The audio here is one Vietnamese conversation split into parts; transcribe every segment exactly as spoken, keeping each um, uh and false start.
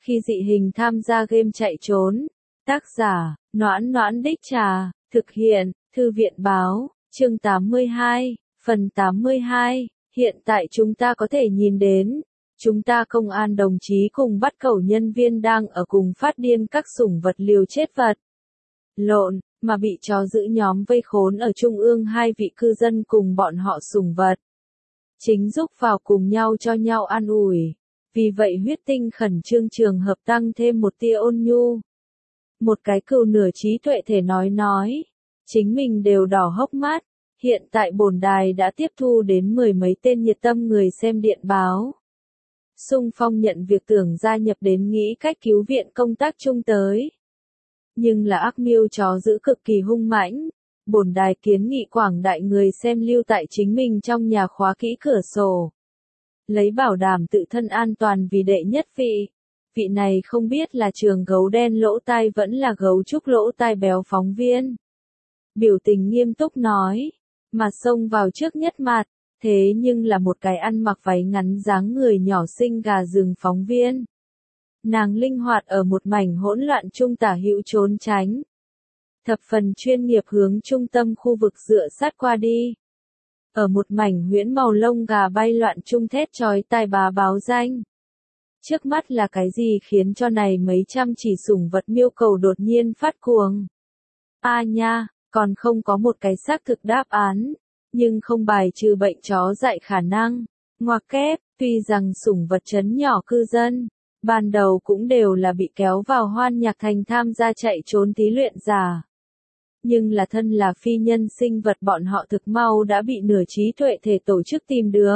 Khi dị hình tham gia game chạy trốn. Tác giả, Noãn Noãn Đích Trà, thực hiện, Thư viện Báo, chương tám mươi hai, phần tám mươi hai, hiện tại chúng ta có thể nhìn đến, chúng ta công an đồng chí cùng bắt cẩu nhân viên đang ở cùng phát điên các sủng vật liều chết vật. Lộn, mà bị chó giữ nhóm vây khốn ở trung ương hai vị cư dân cùng bọn họ sủng vật. Chính giúp vào cùng nhau cho nhau an ủi. Vì vậy huyết tinh khẩn trương trường hợp tăng thêm một tia ôn nhu. Một cái cừu nửa trí tuệ thể nói nói. Chính mình đều đỏ hốc mắt. Hiện tại bổn đài đã tiếp thu đến mười mấy tên nhiệt tâm người xem điện báo. Xung phong nhận việc tưởng gia nhập đến nghĩ cách cứu viện công tác chung tới. Nhưng là ác miêu chó giữ cực kỳ hung mãnh. Bổn đài kiến nghị quảng đại người xem lưu tại chính mình trong nhà khóa kỹ cửa sổ. Lấy bảo đảm tự thân an toàn vì đệ nhất vị. Vị này không biết là trường gấu đen lỗ tai vẫn là gấu trúc lỗ tai béo phóng viên. Biểu tình nghiêm túc nói. Mà xông vào trước nhất mặt. Thế nhưng là một cái ăn mặc váy ngắn dáng người nhỏ xinh gà rừng phóng viên. Nàng linh hoạt ở một mảnh hỗn loạn trung tả hữu trốn tránh. Thập phần chuyên nghiệp hướng trung tâm khu vực dựa sát qua đi. Ở một mảnh huyễn màu lông gà bay loạn trung thét chói tai bá báo danh. Trước mắt là cái gì khiến cho này mấy trăm chỉ sủng vật miêu cầu đột nhiên phát cuồng. A à nha, còn không có một cái xác thực đáp án. Nhưng không bài trừ bệnh chó dại khả năng. Ngoặc kép, tuy rằng sủng vật trấn nhỏ cư dân, ban đầu cũng đều là bị kéo vào hoan nhạc thành tham gia chạy trốn thí luyện giả. Nhưng là thân là phi nhân sinh vật bọn họ thực mau đã bị nửa trí tuệ thể tổ chức tìm được.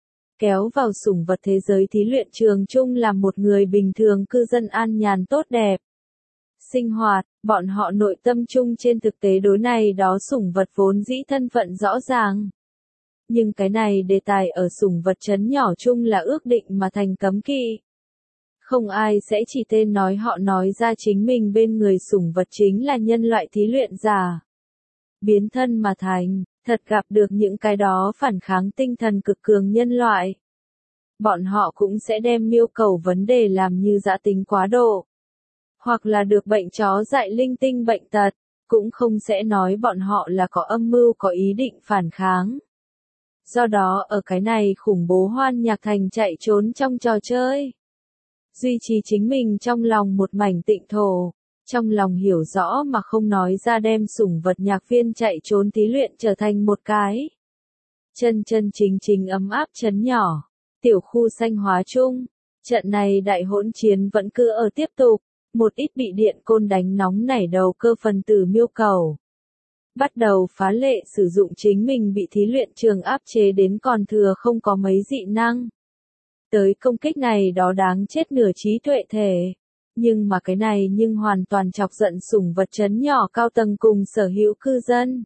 Kéo vào sủng vật thế giới thí luyện trường chung làm một người bình thường cư dân an nhàn tốt đẹp. Sinh hoạt, bọn họ nội tâm chung trên thực tế đối này đó sủng vật vốn dĩ thân phận rõ ràng. Nhưng cái này đề tài ở sủng vật trấn nhỏ chung là ước định mà thành cấm kỵ. Không ai sẽ chỉ tên nói họ nói ra chính mình bên người sủng vật chính là nhân loại thí luyện giả. Biến thân mà thành, thật gặp được những cái đó phản kháng tinh thần cực cường nhân loại. Bọn họ cũng sẽ đem miêu cầu vấn đề làm như dã tính quá độ. Hoặc là được bệnh chó dại linh tinh bệnh tật, cũng không sẽ nói bọn họ là có âm mưu có ý định phản kháng. Do đó ở cái này khủng bố hoan nhạc thành chạy trốn trong trò chơi. Duy trì chính mình trong lòng một mảnh tịnh thổ, trong lòng hiểu rõ mà không nói ra đem sủng vật nhạc viên chạy trốn thí luyện trở thành một cái. Chân chân chính chính ấm áp trấn nhỏ, tiểu khu xanh hóa chung, trận này đại hỗn chiến vẫn cứ ở tiếp tục, một ít bị điện côn đánh nóng nảy đầu cơ phần tử miêu cầu. Bắt đầu phá lệ sử dụng chính mình bị thí luyện trường áp chế đến còn thừa không có mấy dị năng. Tới công kích này đó đáng chết nửa trí tuệ thể. Nhưng mà cái này nhưng hoàn toàn chọc giận sủng vật trấn nhỏ cao tầng cùng sở hữu cư dân.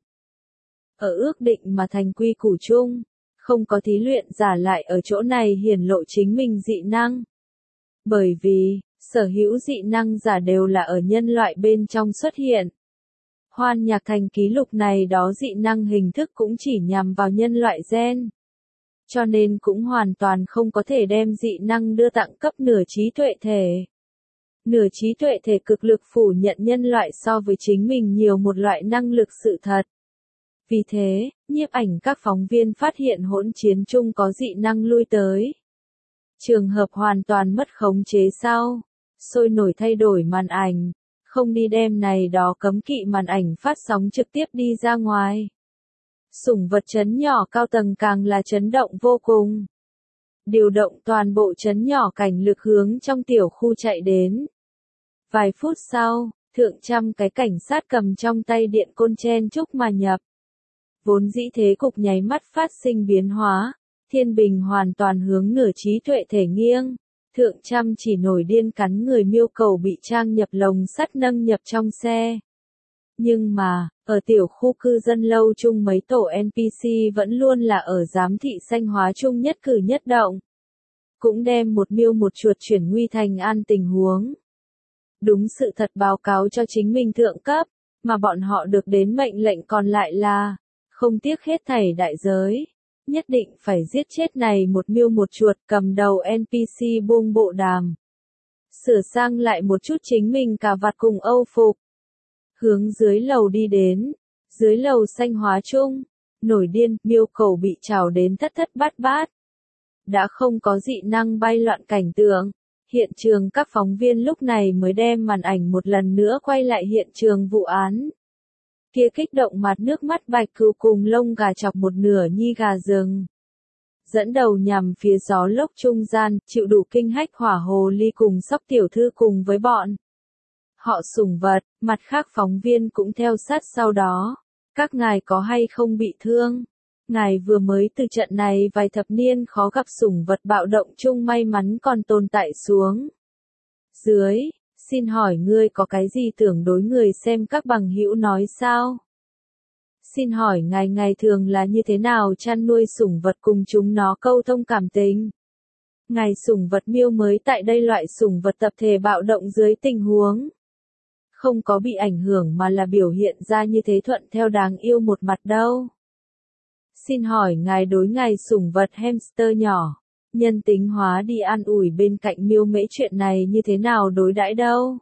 Ở ước định mà thành quy củ chung, không có thí luyện giả lại ở chỗ này hiển lộ chính mình dị năng. Bởi vì, sở hữu dị năng giả đều là ở nhân loại bên trong xuất hiện. Hoan nhạc thành ký lục này đó dị năng hình thức cũng chỉ nhằm vào nhân loại gen. Cho nên cũng hoàn toàn không có thể đem dị năng đưa tặng cấp nửa trí tuệ thể. Nửa trí tuệ thể cực lực phủ nhận nhân loại so với chính mình nhiều một loại năng lực sự thật. Vì thế, nhiếp ảnh các phóng viên phát hiện hỗn chiến chung có dị năng lui tới. Trường hợp hoàn toàn mất khống chế sau, sôi nổi thay đổi màn ảnh, không đi đem này đó cấm kỵ màn ảnh phát sóng trực tiếp đi ra ngoài. Sủng vật trấn nhỏ cao tầng càng là chấn động vô cùng. Điều động toàn bộ trấn nhỏ cảnh lực hướng trong tiểu khu chạy đến. Vài phút sau, thượng trăm cái cảnh sát cầm trong tay điện côn chen chúc mà nhập. Vốn dĩ thế cục nháy mắt phát sinh biến hóa, thiên bình hoàn toàn hướng nửa trí tuệ thể nghiêng. Thượng trăm chỉ nổi điên cắn người miêu cầu bị trang nhập lồng sắt nâng nhập trong xe. Nhưng mà, ở tiểu khu cư dân lâu chung mấy tổ en pê xê vẫn luôn là ở giám thị xanh hóa chung nhất cử nhất động. Cũng đem một miêu một chuột chuyển nguy thành an tình huống. Đúng sự thật báo cáo cho chính mình thượng cấp, mà bọn họ được đến mệnh lệnh còn lại là, không tiếc hết thảy đại giới. Nhất định phải giết chết này một miêu một chuột cầm đầu en pê xê buông bộ đàm. sửa sang lại một chút chính mình cà vạt cùng âu phục. Hướng dưới lầu đi đến, dưới lầu xanh hóa chung, nổi điên, miêu cầu bị trào đến thất thất bát bát. Đã không có dị năng bay loạn cảnh tượng. Hiện trường các phóng viên lúc này mới đem màn ảnh một lần nữa quay lại hiện trường vụ án. Kia kích động mặt nước mắt bạch cừu cùng lông gà chọc một nửa nhi gà rừng. Dẫn đầu nhằm phía gió lốc trung gian, chịu đủ kinh hách hỏa hồ ly cùng sóc tiểu thư cùng với bọn. Họ sủng vật, mặt khác phóng viên cũng theo sát sau đó. Các ngài có hay không bị thương? Ngài vừa mới từ trận này vài thập niên khó gặp sủng vật bạo động chung may mắn còn tồn tại xuống. Dưới, xin hỏi ngươi có cái gì tưởng đối người xem các bằng hữu nói sao? Xin hỏi ngài ngày thường là như thế nào chăn nuôi sủng vật cùng chúng nó câu thông cảm tình? Ngài sủng vật miêu mới tại đây loại sủng vật tập thể bạo động dưới tình huống. Không có bị ảnh hưởng mà là biểu hiện ra như thế thuận theo đáng yêu một mặt đâu. Xin hỏi ngài đối ngài sủng vật hamster nhỏ, nhân tính hóa đi an ủi bên cạnh miêu mễ chuyện này như thế nào đối đãi đâu?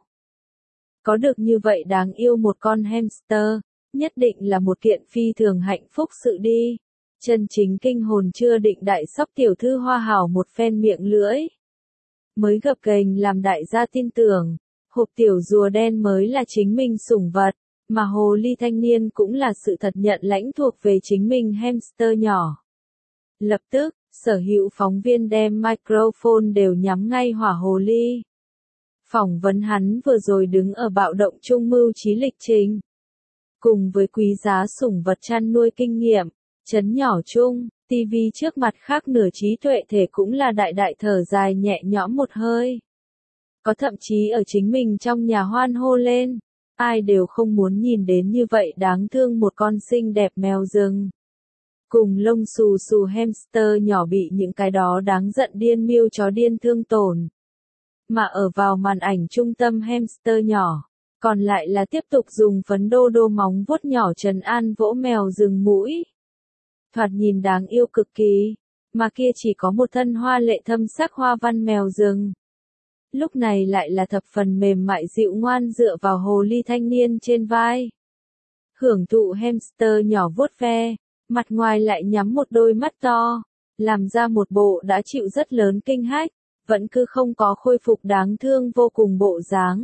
Có được như vậy đáng yêu một con hamster, nhất định là một kiện phi thường hạnh phúc sự đi. Chân chính kinh hồn chưa định đại sóc tiểu thư hoa hảo một phen miệng lưỡi. Mới gập ghềnh làm đại gia tin tưởng, hộp tiểu rùa đen mới là chính mình sủng vật. Mà hồ ly thanh niên cũng là sự thật nhận lãnh thuộc về chính mình hamster nhỏ. Lập tức, sở hữu phóng viên đem microphone đều nhắm ngay hỏa hồ ly. Phỏng vấn hắn vừa rồi đứng ở bạo động trung mưu trí lịch trình. Cùng với quý giá sủng vật chăn nuôi kinh nghiệm, chấn nhỏ chung, tivi trước mặt khác nửa trí tuệ thể cũng là đại đại thở dài nhẹ nhõm một hơi. Có thậm chí ở chính mình trong nhà hoan hô lên. Ai đều không muốn nhìn đến như vậy đáng thương một con xinh đẹp mèo rừng. Cùng lông xù xù hamster nhỏ bị những cái đó đáng giận điên miêu chó điên thương tổn. Mà ở vào màn ảnh trung tâm hamster nhỏ, còn lại là tiếp tục dùng phấn đô đô móng vuốt nhỏ trấn an vỗ mèo rừng mũi. Thoạt nhìn đáng yêu cực kỳ, mà kia chỉ có một thân hoa lệ thâm sắc hoa văn mèo rừng. Lúc này lại là thập phần mềm mại dịu ngoan dựa vào hồ ly thanh niên trên vai. Hưởng thụ hamster nhỏ vuốt ve, mặt ngoài lại nhắm một đôi mắt to, làm ra một bộ đã chịu rất lớn kinh hách, vẫn cứ không có khôi phục đáng thương vô cùng bộ dáng.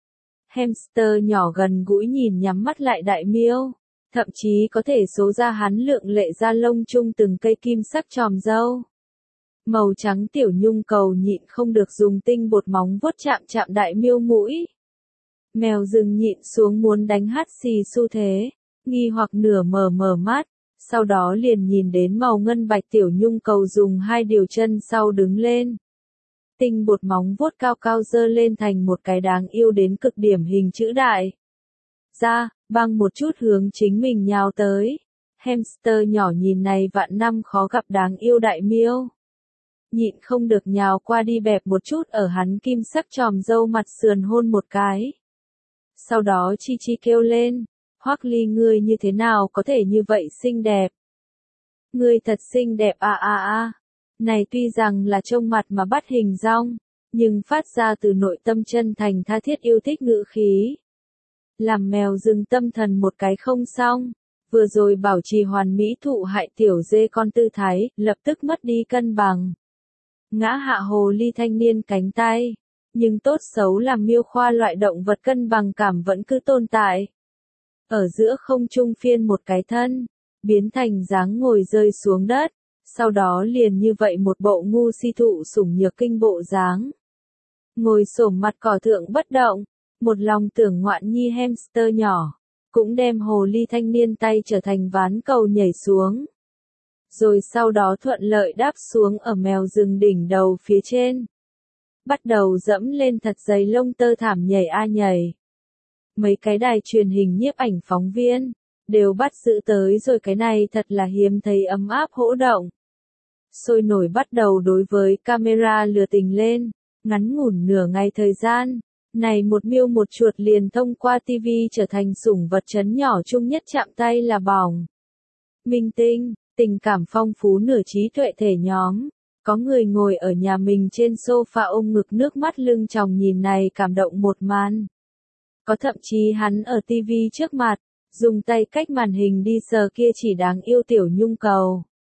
Hamster nhỏ gần gũi nhìn nhắm mắt lại đại miêu, thậm chí có thể số ra hắn lượng lệ da lông chung từng cây kim sắc tròm râu. Màu trắng tiểu nhung cầu nhịn không được dùng tinh bột móng vuốt chạm chạm đại miêu mũi. Mèo rừng nhịn xuống muốn đánh hắt xì xu thế, nghi hoặc nửa mờ mờ mắt, sau đó liền nhìn đến màu ngân bạch tiểu nhung cầu dùng hai điều chân sau đứng lên. Tinh bột móng vuốt cao cao dơ lên thành một cái đáng yêu đến cực điểm hình chữ đại. Ra, băng một chút hướng chính mình nhào tới. Hamster nhỏ nhìn này vạn năm khó gặp đáng yêu đại miêu. Nhịn không được nhào qua đi bẹp một chút ở hắn kim sắc tròm râu mặt sườn hôn một cái. Sau đó chi chi kêu lên, Hoắc Ly ngươi như thế nào có thể như vậy xinh đẹp. Ngươi thật xinh đẹp à à à. Này tuy rằng là trông mặt mà bắt hình dong, nhưng phát ra từ nội tâm chân thành tha thiết yêu thích ngữ khí. Làm mèo rừng tâm thần một cái không xong, vừa rồi bảo trì hoàn mỹ thụ hại tiểu dê con tư thái, lập tức mất đi cân bằng. Ngã hạ hồ ly thanh niên cánh tay, nhưng tốt xấu làm miêu khoa loại động vật cân bằng cảm vẫn cứ tồn tại. Ở giữa không trung phiên một cái thân, biến thành dáng ngồi rơi xuống đất, sau đó liền như vậy một bộ ngu si thụ sủng nhược kinh bộ dáng. Ngồi xổm mặt cỏ thượng bất động, một lòng tưởng ngoạn nhi hamster nhỏ, cũng đem hồ ly thanh niên tay trở thành ván cầu nhảy xuống. Rồi sau đó thuận lợi đáp xuống ở mèo rừng đỉnh đầu phía trên. Bắt đầu dẫm lên thật dày lông tơ thảm nhảy a nhảy. Mấy cái đài truyền hình nhiếp ảnh phóng viên, đều bắt giữ tới rồi cái này thật là hiếm thấy ấm áp hỗ động. Sôi nổi bắt đầu đối với camera lừa tình lên, ngắn ngủn nửa ngày thời gian. Này một miêu một chuột liền thông qua tivi trở thành sủng vật chấn nhỏ chung nhất chạm tay là bỏng. Minh tinh, tình cảm phong phú nửa trí tuệ thể nhóm. Có người ngồi ở nhà mình trên sofa ôm ngực nước mắt lưng tròng nhìn này cảm động một màn. Có thậm chí hắn ở tivi trước mặt, dùng tay cách màn hình đi sờ kia chỉ đáng yêu tiểu nhung cầu.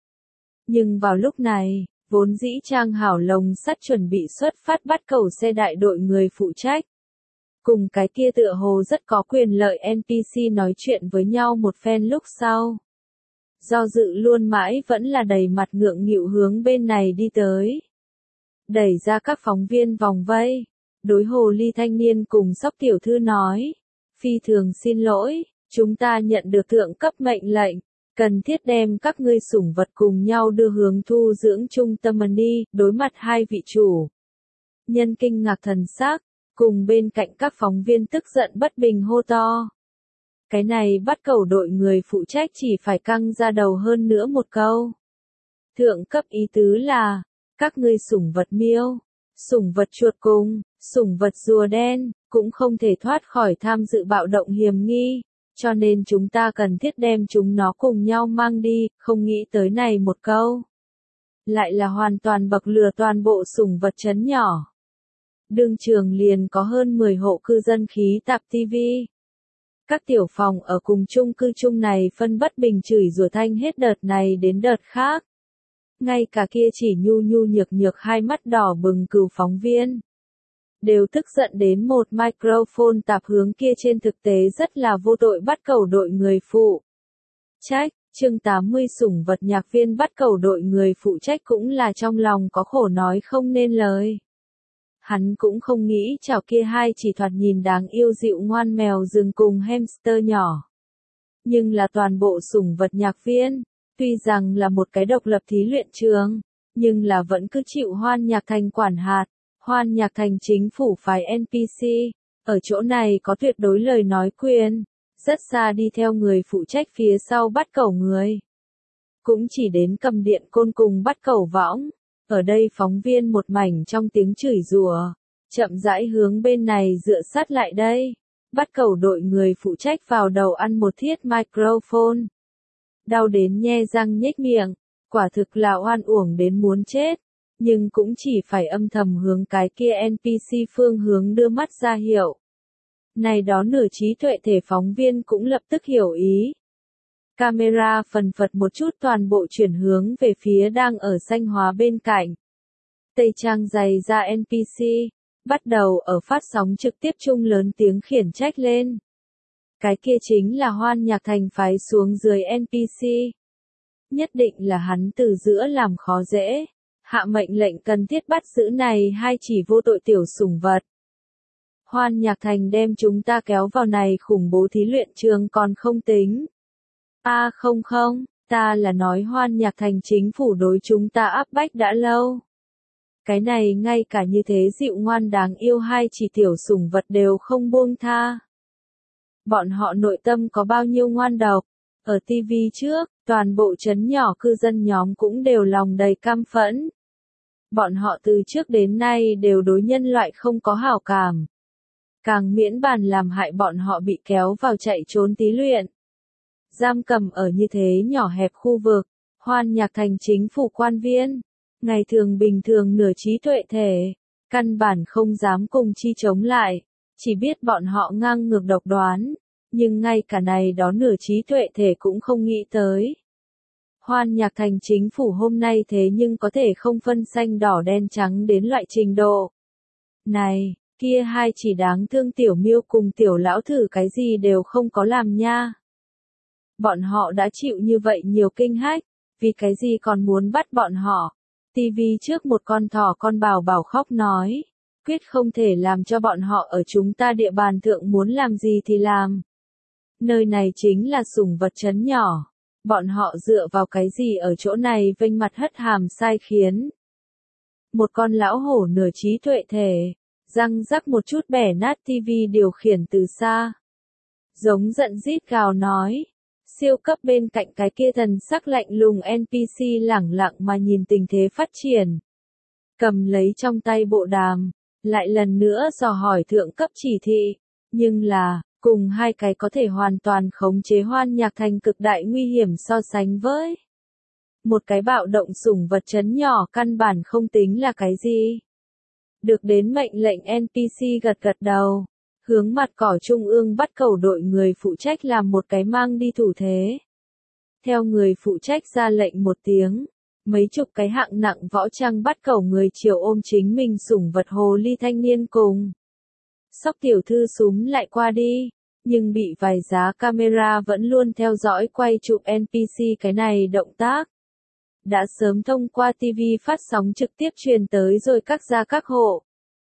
Nhưng vào lúc này, vốn dĩ trang hảo lồng sắt chuẩn bị xuất phát bắt cầu xe đại đội người phụ trách. Cùng cái kia tựa hồ rất có quyền lợi en pê xê nói chuyện với nhau một phen lúc sau. Do dự luôn mãi vẫn là đầy mặt ngượng nghịu hướng bên này đi tới. Đẩy ra các phóng viên vòng vây. Đối hồ ly thanh niên cùng sóc tiểu thư nói. Phi thường xin lỗi, chúng ta nhận được thượng cấp mệnh lệnh. Cần thiết đem các ngươi sủng vật cùng nhau đưa hướng thu dưỡng trung tâm đi, đối mặt hai vị chủ. Nhân kinh ngạc thần sắc, cùng bên cạnh các phóng viên tức giận bất bình hô to. Cái này bắt cầu đội người phụ trách chỉ phải căng ra đầu hơn nữa một câu. Thượng cấp ý tứ là, các ngươi sủng vật miêu, sủng vật chuột cùng, sủng vật rùa đen, cũng không thể thoát khỏi tham dự bạo động hiểm nghi, cho nên chúng ta cần thiết đem chúng nó cùng nhau mang đi, không nghĩ tới này một câu. Lại là hoàn toàn bậc lừa toàn bộ sủng vật trấn nhỏ. Đương trường liền có hơn mười hộ cư dân khí tạp tivi. Các tiểu phòng ở cùng chung cư chung này phân bất bình chửi rủa thanh hết đợt này đến đợt khác. Ngay cả kia chỉ nhu nhu nhược nhược hai mắt đỏ bừng cừu phóng viên. Đều tức giận đến một microphone tạp hướng kia trên thực tế rất là vô tội bắt cầu đội người phụ trách. Chương tám mươi sủng vật nhạc viên bắt cầu đội người phụ trách cũng là trong lòng có khổ nói không nên lời. Hắn cũng không nghĩ chảo kia hai chỉ thoạt nhìn đáng yêu dịu ngoan mèo rừng cùng hamster nhỏ. Nhưng là toàn bộ sủng vật nhạc viên, tuy rằng là một cái độc lập thí luyện trường, nhưng là vẫn cứ chịu Hoan Nhạc Thành quản hạt. Hoan Nhạc Thành chính phủ phái en pê xê, ở chỗ này có tuyệt đối lời nói quyền, rất xa đi theo người phụ trách phía sau bắt cầu người. Cũng chỉ đến cầm điện côn cùng bắt cầu võng. Ở đây phóng viên một mảnh trong tiếng chửi rủa, chậm rãi hướng bên này dựa sát lại đây. Bắt cầu đội người phụ trách vào đầu ăn một thiết microphone. Đau đến nhe răng nhếch miệng, quả thực là oan uổng đến muốn chết. Nhưng cũng chỉ phải âm thầm hướng cái kia en pê xê phương hướng đưa mắt ra hiệu. Này đó nửa trí tuệ thể phóng viên cũng lập tức hiểu ý. Camera phần phật một chút toàn bộ chuyển hướng về phía đang ở xanh hóa bên cạnh. Tây trang dày ra en pê xê, bắt đầu ở phát sóng trực tiếp chung lớn tiếng khiển trách lên. Cái kia chính là Hoan Nhạc Thành phái xuống dưới en pê xê. Nhất định là hắn từ giữa làm khó dễ. Hạ mệnh lệnh cần thiết bắt giữ này hai chỉ vô tội tiểu sủng vật. Hoan Nhạc Thành đem chúng ta kéo vào này khủng bố thí luyện trường còn không tính. A à, không không, ta là nói Hoan Nhạc Thành chính phủ đối chúng ta áp bách đã lâu. Cái này ngay cả như thế dịu ngoan đáng yêu hai chỉ tiểu sủng vật đều không buông tha. Bọn họ nội tâm có bao nhiêu ngoan độc. Ở tivi trước, toàn bộ trấn nhỏ cư dân nhóm cũng đều lòng đầy căm phẫn. Bọn họ từ trước đến nay đều đối nhân loại không có hảo cảm. Càng miễn bàn làm hại bọn họ bị kéo vào chạy trốn tí luyện. Giam cầm ở như thế nhỏ hẹp khu vực, Hoan Nhạc Thành chính phủ quan viên. Ngày thường bình thường nửa trí tuệ thể, căn bản không dám cùng chi chống lại, chỉ biết bọn họ ngang ngược độc đoán. Nhưng ngay cả này đó nửa trí tuệ thể cũng không nghĩ tới. Hoan Nhạc Thành chính phủ hôm nay thế nhưng có thể không phân xanh đỏ đen trắng đến loại trình độ. Này, kia hai chỉ đáng thương tiểu miêu cùng tiểu lão thử cái gì đều không có làm nha. Bọn họ đã chịu như vậy nhiều kinh hách, vì cái gì còn muốn bắt bọn họ. Tivi trước một con thỏ con bảo bảo khóc nói, quyết không thể làm cho bọn họ ở chúng ta địa bàn thượng muốn làm gì thì làm. Nơi này chính là sủng vật trấn nhỏ. Bọn họ dựa vào cái gì ở chỗ này vênh mặt hất hàm sai khiến. Một con lão hổ nửa trí tuệ thể, răng rắc một chút bẻ nát tivi điều khiển từ xa. Giống giận rít gào nói. Siêu cấp bên cạnh cái kia thần sắc lạnh lùng en pê xê lẳng lặng mà nhìn tình thế phát triển. Cầm lấy trong tay bộ đàm, lại lần nữa dò hỏi thượng cấp chỉ thị. Nhưng là, cùng hai cái có thể hoàn toàn khống chế Hoan Nhạc Thành cực đại nguy hiểm so sánh với. Một cái bạo động sủng vật chấn nhỏ căn bản không tính là cái gì. Được đến mệnh lệnh en pê xê gật gật đầu, hướng mặt cỏ trung ương bắt cầu đội người phụ trách làm một cái mang đi thủ thế. Theo người phụ trách ra lệnh một tiếng, mấy chục cái hạng nặng võ trang bắt cầu người chiều ôm chính mình sủng vật hồ ly thanh niên cùng. Sóc tiểu thư súm lại qua đi, nhưng bị vài giá camera vẫn luôn theo dõi quay chụp en pê xê cái này động tác. Đã sớm thông qua ti vi phát sóng trực tiếp truyền tới rồi các gia các hộ.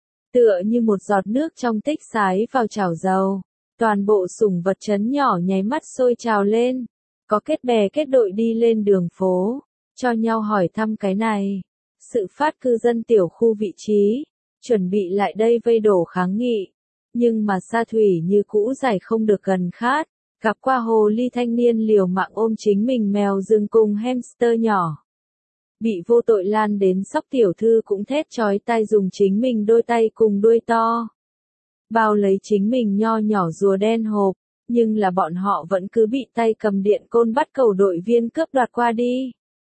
Tựa như một giọt nước trong tích sái vào chảo dầu, toàn bộ sủng vật chấn nhỏ nháy mắt sôi trào lên, có kết bè kết đội đi lên đường phố, cho nhau hỏi thăm cái này. Sự phát cư dân tiểu khu vị trí, chuẩn bị lại đây vây đổ kháng nghị, nhưng mà Sa Thủy như cũ giải không được gần khát, gặp qua hồ ly thanh niên liều mạng ôm chính mình mèo rừng cùng hamster nhỏ. Bị vô tội lan đến Sóc tiểu thư cũng thét chói tai dùng chính mình đôi tay cùng đuôi to bao lấy chính mình nho nhỏ rùa đen hộp, nhưng là bọn họ vẫn cứ bị tay cầm điện côn bắt cầu đội viên cướp đoạt qua đi.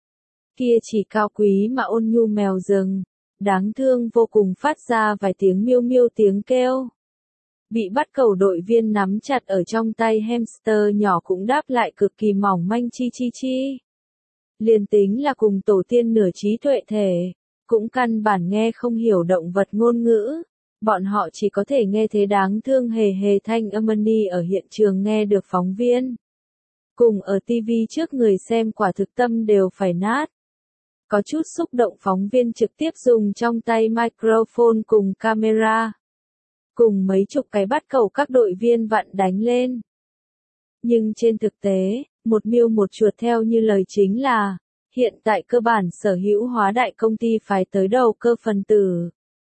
Kia chỉ cao quý mà ôn nhu mèo rừng, đáng thương vô cùng phát ra vài tiếng miêu miêu tiếng kêu. Bị bắt cầu đội viên nắm chặt ở trong tay hamster nhỏ cũng đáp lại cực kỳ mỏng manh chi chi chi. Liền tính là cùng tổ tiên nửa trí tuệ thể, cũng căn bản nghe không hiểu động vật ngôn ngữ, bọn họ chỉ có thể nghe thế đáng thương hề hề thanh âm ni ở hiện trường nghe được phóng viên. Cùng ở ti vi trước người xem quả thực tâm đều phải nát. Có chút xúc động phóng viên trực tiếp dùng trong tay microphone cùng camera. Cùng mấy chục cái bắt cầu các đội viên vặn đánh lên. Nhưng trên thực tế, một miêu một chuột theo như lời chính là, hiện tại cơ bản sở hữu hóa đại công ty phải tới đầu cơ phần tử.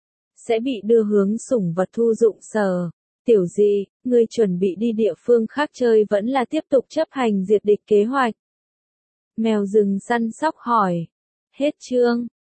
Sẽ bị đưa hướng sủng vật thu dụng sở. Tiểu dị, ngươi chuẩn bị đi địa phương khác chơi vẫn là tiếp tục chấp hành diệt địch kế hoạch. Mèo rừng săn sóc hỏi. Hết chương.